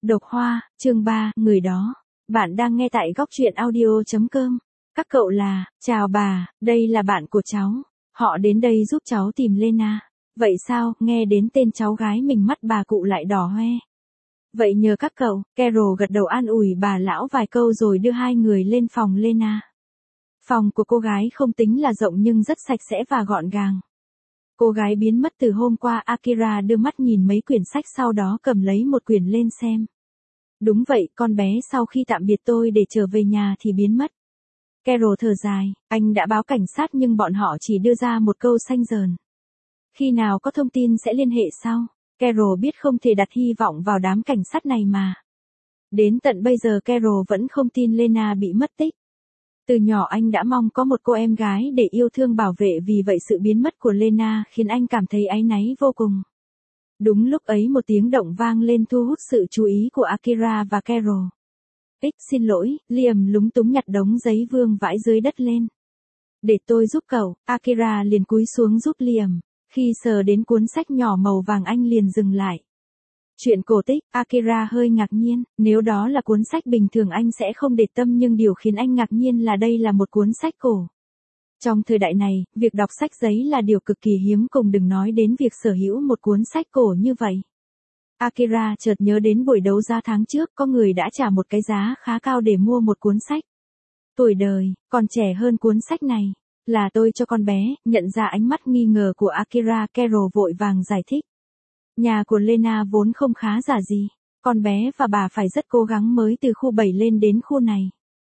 Độc Hoa, chương 3, người đó. Bạn đang nghe tại góc truyện audio.com. Các cậu là, chào bà, đây là bạn của cháu. Họ đến đây giúp cháu tìm Lena. Vậy sao, nghe đến tên cháu gái mình mắt bà cụ lại đỏ hoe. Vậy nhờ các cậu, Carol gật đầu an ủi bà lão vài câu rồi đưa hai người lên phòng Lena. Phòng của cô gái không tính là rộng nhưng rất sạch sẽ và gọn gàng. Cô gái biến mất từ hôm qua. Akira đưa mắt nhìn mấy quyển sách sau đó cầm lấy một quyển lên xem. Đúng vậy, con bé sau khi tạm biệt tôi để trở về nhà thì biến mất. Carol thở dài, anh đã báo cảnh sát nhưng bọn họ chỉ đưa ra một câu xanh dờn. Khi nào có thông tin sẽ liên hệ sau. Carol biết không thể đặt hy vọng vào đám cảnh sát này mà. Đến tận bây giờ Carol vẫn không tin Lena bị mất tích. Từ nhỏ anh đã mong có một cô em gái để yêu thương bảo vệ, vì vậy sự biến mất của Lena khiến anh cảm thấy áy náy vô cùng. Đúng lúc ấy một tiếng động vang lên thu hút sự chú ý của Akira và Carol. Xin lỗi, Liam lúng túng nhặt đống giấy vương vãi dưới đất lên. Để tôi giúp cậu. Akira liền cúi xuống giúp Liam. Khi sờ đến cuốn sách nhỏ màu vàng anh liền dừng lại. Chuyện cổ tích. Akira hơi ngạc nhiên, nếu đó là cuốn sách bình thường anh sẽ không để tâm, nhưng điều khiến anh ngạc nhiên là đây là một cuốn sách cổ. Trong thời đại này, việc đọc sách giấy là điều cực kỳ hiếm cùng đừng nói đến việc sở hữu một cuốn sách cổ như vậy. Akira chợt nhớ đến buổi đấu giá tháng trước, có người đã trả một cái giá khá cao để mua một cuốn sách. Tuổi đời, còn trẻ hơn cuốn sách này. Là tôi cho con bé. Nhận ra ánh mắt nghi ngờ của Akira, Carol vội vàng giải thích. Nhà của Lena vốn không khá giả gì. Con bé và bà phải rất cố gắng mới từ khu 7 lên đến khu này.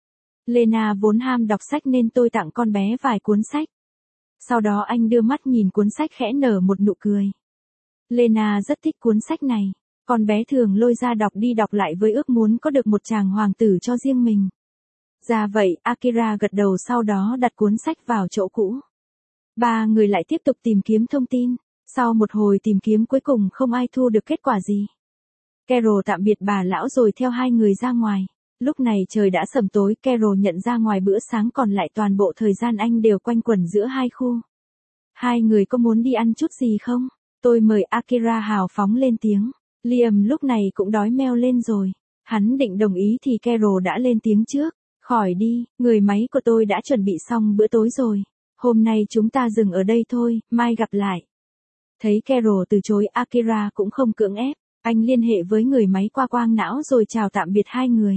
Lena vốn ham đọc sách nên tôi tặng con bé vài cuốn sách. Sau đó anh đưa mắt nhìn cuốn sách khẽ nở một nụ cười. Lena rất thích cuốn sách này. Con bé thường lôi ra đọc đi đọc lại với ước muốn có được một chàng hoàng tử cho riêng mình. Ra vậy, Akira gật đầu sau đó đặt cuốn sách vào chỗ cũ. Ba người lại tiếp tục tìm kiếm thông tin. Sau một hồi tìm kiếm cuối cùng không ai thu được kết quả gì. Carol tạm biệt bà lão rồi theo hai người ra ngoài. Lúc này trời đã sầm tối. Carol nhận ra ngoài bữa sáng còn lại toàn bộ thời gian anh đều quanh quẩn giữa hai khu. Hai người có muốn đi ăn chút gì không? Tôi mời. Akira hào phóng lên tiếng. Liam lúc này cũng đói meo lên rồi. Hắn định đồng ý thì Carol đã lên tiếng trước. Khỏi đi, người máy của tôi đã chuẩn bị xong bữa tối rồi. Hôm nay chúng ta dừng ở đây thôi, mai gặp lại. Thấy Carol từ chối, Akira cũng không cưỡng ép. Anh liên hệ với người máy qua quang não rồi chào tạm biệt hai người.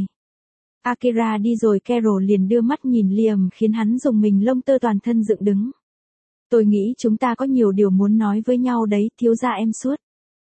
Akira đi rồi Carol liền đưa mắt nhìn Liam khiến hắn rùng mình, lông tơ toàn thân dựng đứng. Tôi nghĩ chúng ta có nhiều điều muốn nói với nhau đấy, thiếu gia em suốt.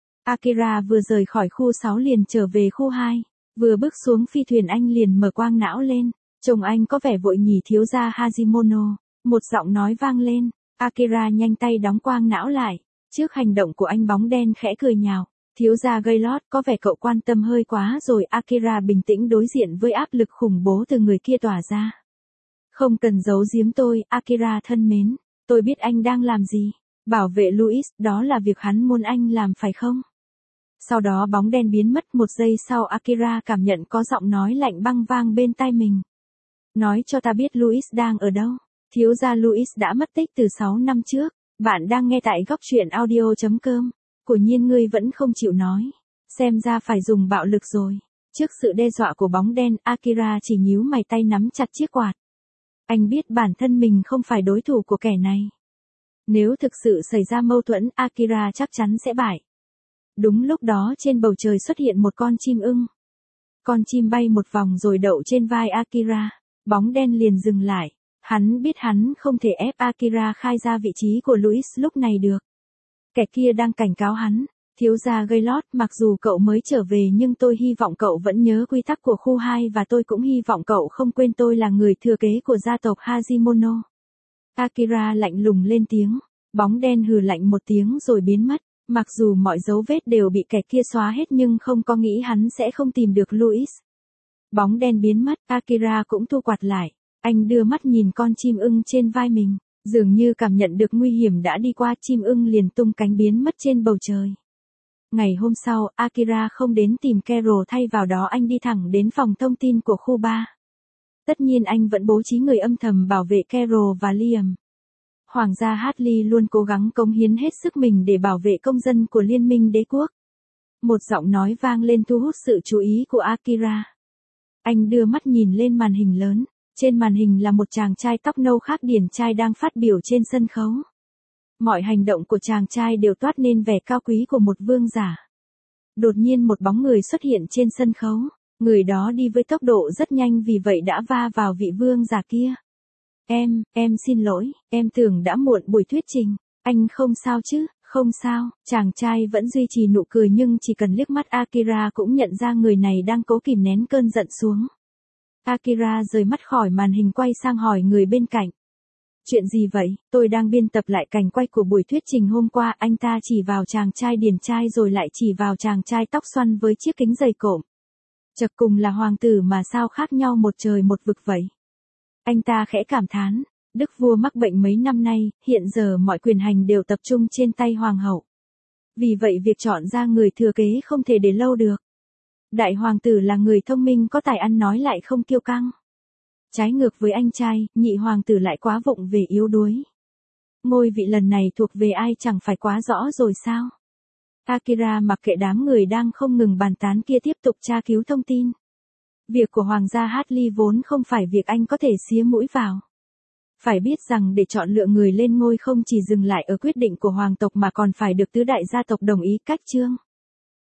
Akira vừa rời khỏi khu 6 liền trở về khu 2. Vừa bước xuống phi thuyền anh liền mở quang não lên. Chồng anh có vẻ vội nhỉ thiếu gia Hajimono. Một giọng nói vang lên. Akira nhanh tay đóng quang não lại. Trước hành động của anh bóng đen khẽ cười nhạo. Thiếu gia Gaylord, có vẻ cậu quan tâm hơi quá rồi. Akira bình tĩnh đối diện với áp lực khủng bố từ người kia tỏa ra. Không cần giấu giếm tôi, Akira thân mến. Tôi biết anh đang làm gì. Bảo vệ Louis, đó là việc hắn muốn anh làm phải không? Sau đó bóng đen biến mất. Một giây sau Akira cảm nhận có giọng nói lạnh băng vang bên tai mình. Nói cho ta biết Louis đang ở đâu. Thiếu gia Louis đã mất tích từ 6 năm trước. Bạn đang nghe tại góc truyện audio.com. Quả nhiên ngươi vẫn không chịu nói. Xem ra phải dùng bạo lực rồi. Trước sự đe dọa của bóng đen, Akira chỉ nhíu mày, tay nắm chặt chiếc quạt. Anh biết bản thân mình không phải đối thủ của kẻ này. Nếu thực sự xảy ra mâu thuẫn, Akira chắc chắn sẽ bại. Đúng lúc đó trên bầu trời xuất hiện một con chim ưng. Con chim bay một vòng rồi đậu trên vai Akira. Bóng đen liền dừng lại. Hắn biết hắn không thể ép Akira khai ra vị trí của Louis lúc này được. Kẻ kia đang cảnh cáo hắn. Thiếu gia Gaylord, mặc dù cậu mới trở về nhưng tôi hy vọng cậu vẫn nhớ quy tắc của khu 2 và tôi cũng hy vọng cậu không quên tôi là người thừa kế của gia tộc Hajimono. Akira lạnh lùng lên tiếng. Bóng đen hừ lạnh một tiếng rồi biến mất. Mặc dù mọi dấu vết đều bị kẻ kia xóa hết nhưng không có nghĩ hắn sẽ không tìm được Louis. Bóng đen biến mất, Akira cũng thu quạt lại. Anh đưa mắt nhìn con chim ưng trên vai mình. Dường như cảm nhận được nguy hiểm đã đi qua, chim ưng liền tung cánh biến mất trên bầu trời. Ngày hôm sau, Akira không đến tìm Carol, thay vào đó anh đi thẳng đến phòng thông tin của khu 3. Tất nhiên anh vẫn bố trí người âm thầm bảo vệ Carol và Liam. Hoàng gia Hadley luôn cố gắng cống hiến hết sức mình để bảo vệ công dân của Liên minh đế quốc. Một giọng nói vang lên thu hút sự chú ý của Akira. Anh đưa mắt nhìn lên màn hình lớn. Trên màn hình là một chàng trai tóc nâu khác điển trai đang phát biểu trên sân khấu. Mọi hành động của chàng trai đều toát nên vẻ cao quý của một vương giả. Đột nhiên một bóng người xuất hiện trên sân khấu. Người đó đi với tốc độ rất nhanh vì vậy đã va vào vị vương giả kia. Em xin lỗi, em tưởng đã muộn buổi thuyết trình. Anh không sao chứ? Không sao, chàng trai vẫn duy trì nụ cười nhưng chỉ cần liếc mắt Akira cũng nhận ra người này đang cố kìm nén cơn giận xuống. Akira rời mắt khỏi màn hình quay sang hỏi người bên cạnh. Chuyện gì vậy? Tôi đang biên tập lại cảnh quay của buổi thuyết trình hôm qua. Anh ta chỉ vào chàng trai điển trai rồi lại chỉ vào chàng trai tóc xoăn với chiếc kính dày cộm. Chật cùng là hoàng tử mà sao khác nhau một trời một vực vậy? Anh ta khẽ cảm thán. Đức vua mắc bệnh mấy năm nay, hiện giờ mọi quyền hành đều tập trung trên tay hoàng hậu. Vì vậy việc chọn ra người thừa kế không thể để lâu được. Đại hoàng tử là người thông minh có tài ăn nói lại không kiêu căng. Trái ngược với anh trai, nhị hoàng tử lại quá vụng về yếu đuối. Ngôi vị lần này thuộc về ai chẳng phải quá rõ rồi sao? Akira mặc kệ đám người đang không ngừng bàn tán kia tiếp tục tra cứu thông tin. Việc của hoàng gia Hartley vốn không phải việc anh có thể xía mũi vào. Phải biết rằng để chọn lựa người lên ngôi không chỉ dừng lại ở quyết định của hoàng tộc mà còn phải được tứ đại gia tộc đồng ý cách chương.